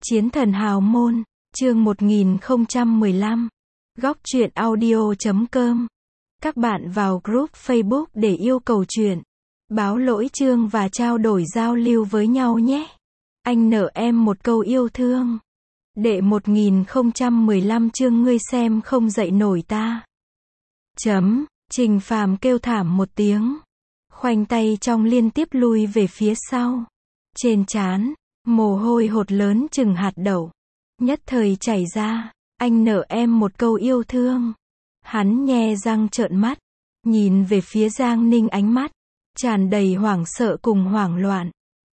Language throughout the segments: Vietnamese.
Chiến thần hào môn, chương 1015. Góc truyện audio.com. Các bạn vào group Facebook để yêu cầu truyện, báo lỗi chương và trao đổi giao lưu với nhau nhé. Anh nợ em một câu yêu thương. Đệ 1015 chương ngươi xem không dậy nổi ta. Trình Phàm kêu thảm một tiếng. Khoanh tay trong liên tiếp lui về phía sau. Trên trán, mồ hôi hột lớn chừng hạt đậu. Nhất thời chảy ra. Anh nợ em một câu yêu thương. Hắn nhe răng trợn mắt. Nhìn về phía Giang Ninh, ánh mắt tràn đầy hoảng sợ cùng hoảng loạn.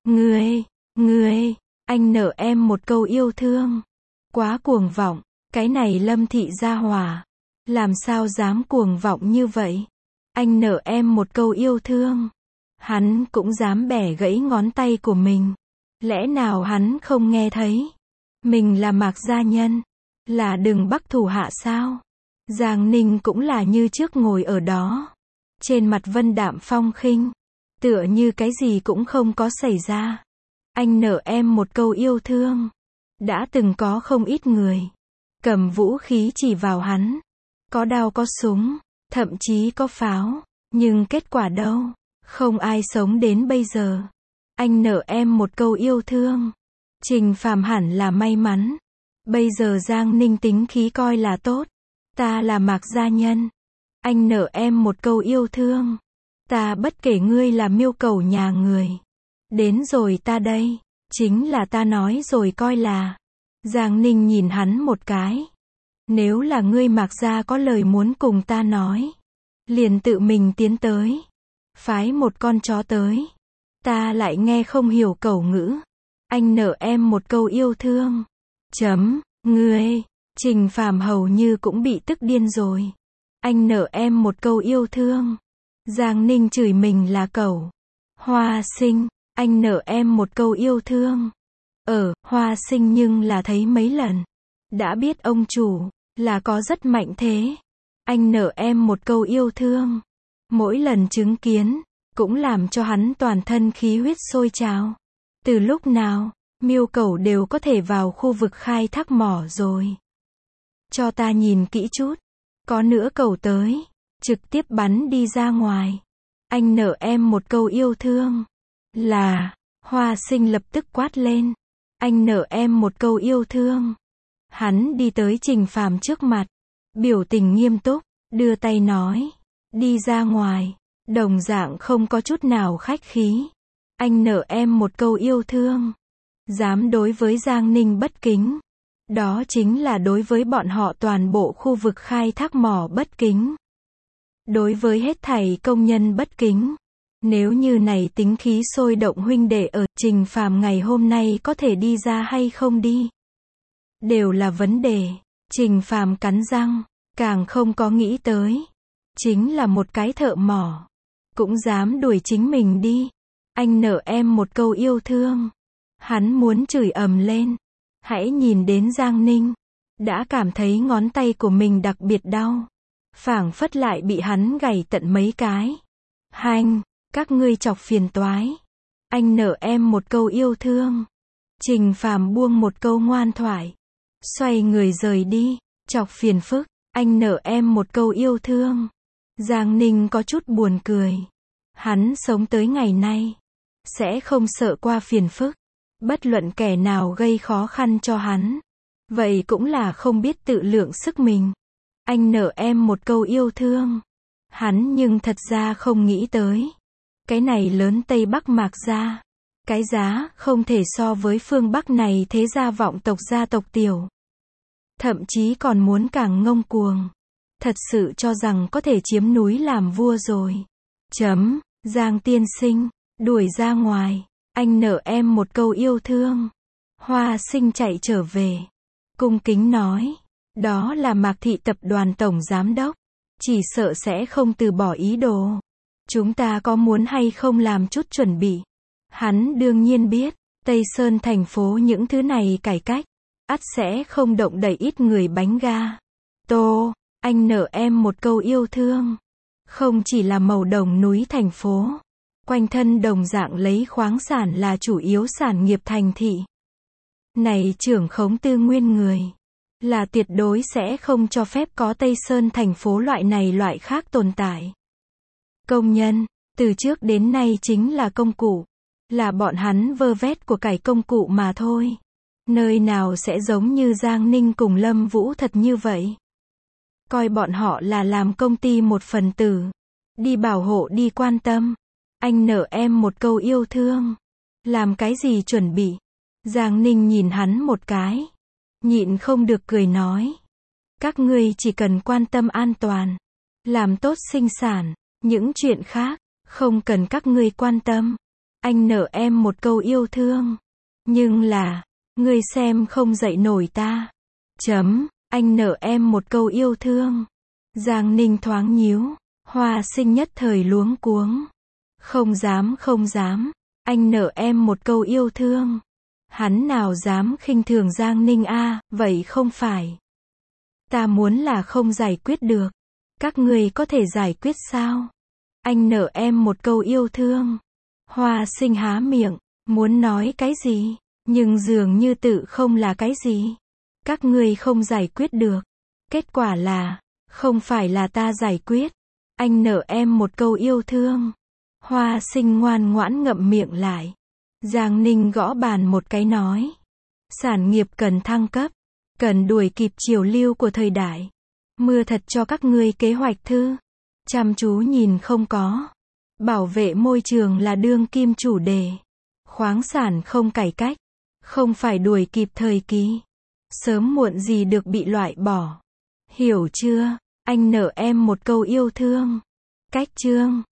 Ngươi, anh nợ em một câu yêu thương. Quá cuồng vọng, cái này Lâm thị gia hòa. Làm sao dám cuồng vọng như vậy? Anh nợ em một câu yêu thương. Hắn cũng dám bẻ gãy ngón tay của mình. Lẽ nào hắn không nghe thấy? Mình là Mạc gia nhân, là Đừng Bắc thủ hạ sao? Giang Ninh cũng là như trước ngồi ở đó. Trên mặt vân đạm phong khinh, tựa như cái gì cũng không có xảy ra. Anh nợ em một câu yêu thương. Đã từng có không ít người cầm vũ khí chỉ vào hắn. Có đao có súng, thậm chí có pháo. Nhưng kết quả đâu? Không ai sống đến bây giờ. Anh nợ em một câu yêu thương. Trình Phàm hẳn là may mắn. Bây giờ Giang Ninh tính khí coi là tốt. Ta là Mạc gia nhân. Anh nợ em một câu yêu thương. Ta bất kể ngươi là miêu cẩu nhà người. Đến rồi ta đây. Chính là ta nói rồi coi là. Giang Ninh nhìn hắn một cái. Nếu là ngươi Mạc gia có lời muốn cùng ta nói, liền tự mình tiến tới. Phái một con chó tới. Ta lại nghe không hiểu cẩu ngữ. Anh nợ em một câu yêu thương. Ngươi. Trình Phàm hầu như cũng bị tức điên rồi. Anh nợ em một câu yêu thương. Giang Ninh chửi mình là cẩu. Hoa Sinh, anh nợ em một câu yêu thương. Hoa Sinh nhưng là thấy mấy lần. Đã biết ông chủ là có rất mạnh thế. Anh nợ em một câu yêu thương. Mỗi lần chứng kiến cũng làm cho hắn toàn thân khí huyết sôi trào. Từ lúc nào miêu cẩu đều có thể vào khu vực khai thác mỏ rồi? Cho ta nhìn kỹ chút. Có nữa cẩu tới, trực tiếp bắn đi ra ngoài. Anh nợ em một câu yêu thương. Là, Hoa Sinh lập tức quát lên. Anh nợ em một câu yêu thương. Hắn đi tới Trình Phàm trước mặt. Biểu tình nghiêm túc, đưa tay nói. Đi ra ngoài. Đồng dạng không có chút nào khách khí. Anh nợ em một câu yêu thương. Dám đối với Giang Ninh bất kính. Đó chính là đối với bọn họ toàn bộ khu vực khai thác mỏ bất kính. Đối với hết thảy công nhân bất kính. Nếu như này tính khí sôi động huynh đệ ở Trình Phàm ngày hôm nay có thể đi ra hay không đi? Đều là vấn đề. Trình Phàm cắn răng, càng không có nghĩ tới. Chính là một cái thợ mỏ. Cũng dám đuổi chính mình đi. Anh nợ em một câu yêu thương. Hắn muốn chửi ầm lên. Hãy nhìn đến Giang Ninh. Đã cảm thấy ngón tay của mình đặc biệt đau. Phảng phất lại bị hắn gảy tận mấy cái. Các ngươi chọc phiền toái. Anh nợ em một câu yêu thương. Trình Phàm buông một câu ngoan thoại. Xoay người rời đi. Chọc phiền phức. Anh nợ em một câu yêu thương. Giang Ninh có chút buồn cười. Hắn sống tới ngày nay. Sẽ không sợ qua phiền phức. Bất luận kẻ nào gây khó khăn cho hắn. Vậy cũng là không biết tự lượng sức mình. Anh nợ em một câu yêu thương. Hắn nhưng thật ra không nghĩ tới. Cái này lớn Tây Bắc Mạc gia. Cái giá không thể so với phương Bắc này thế gia vọng tộc gia tộc tiểu. Thậm chí còn muốn càng ngông cuồng. Thật sự cho rằng có thể chiếm núi làm vua rồi. Giang tiên sinh, đuổi ra ngoài. Anh nợ em một câu yêu thương. Hoa Sinh chạy trở về. Cung kính nói. Đó là Mạc thị tập đoàn tổng giám đốc. Chỉ sợ sẽ không từ bỏ ý đồ. Chúng ta có muốn hay không làm chút chuẩn bị. Hắn đương nhiên biết. Tây Sơn thành phố những thứ này cải cách. Ắt sẽ không động đậy ít người bánh ga. Anh nợ em một câu yêu thương. Không chỉ là màu đồng núi thành phố. Quanh thân đồng dạng lấy khoáng sản là chủ yếu sản nghiệp thành thị. Này trưởng khống tư nguyên người. Là tuyệt đối sẽ không cho phép có Tây Sơn thành phố loại này loại khác tồn tại. Công nhân, từ trước đến nay chính là công cụ. Là bọn hắn vơ vét của cải công cụ mà thôi. Nơi nào sẽ giống như Giang Ninh cùng Lâm Vũ thật như vậy. Coi bọn họ là làm công ty một phần tử. Đi bảo hộ đi quan tâm. Anh nợ em một câu yêu thương. Làm cái gì chuẩn bị? Giang Ninh nhìn hắn một cái. Nhịn không được cười nói. Các ngươi chỉ cần quan tâm an toàn. Làm tốt sinh sản. Những chuyện khác, không cần các ngươi quan tâm. Anh nợ em một câu yêu thương. Nhưng là, ngươi xem không dậy nổi ta. Anh nợ em một câu yêu thương. Giang Ninh thoáng nhíu. Hoa Sinh nhất thời luống cuống. Không dám. Anh nợ em một câu yêu thương. Hắn nào dám khinh thường Giang Ninh a, vậy không phải. Ta muốn là không giải quyết được. Các ngươi có thể giải quyết sao? Anh nợ em một câu yêu thương. Hoa Sinh há miệng, muốn nói cái gì, nhưng dường như tự không là cái gì. Các ngươi không giải quyết được. Kết quả là, không phải là ta giải quyết. Anh nợ em một câu yêu thương. Hoa Sinh ngoan ngoãn ngậm miệng lại. Giang Ninh gõ bàn một cái nói. Sản nghiệp cần thăng cấp. Cần đuổi kịp chiều lưu của thời đại. Mưa thật cho các ngươi kế hoạch thư. Chăm chú nhìn không có. Bảo vệ môi trường là đương kim chủ đề. Khoáng sản không cải cách. Không phải đuổi kịp thời kỳ. Sớm muộn gì được bị loại bỏ. Hiểu chưa? Anh nợ em một câu yêu thương. Cách chương.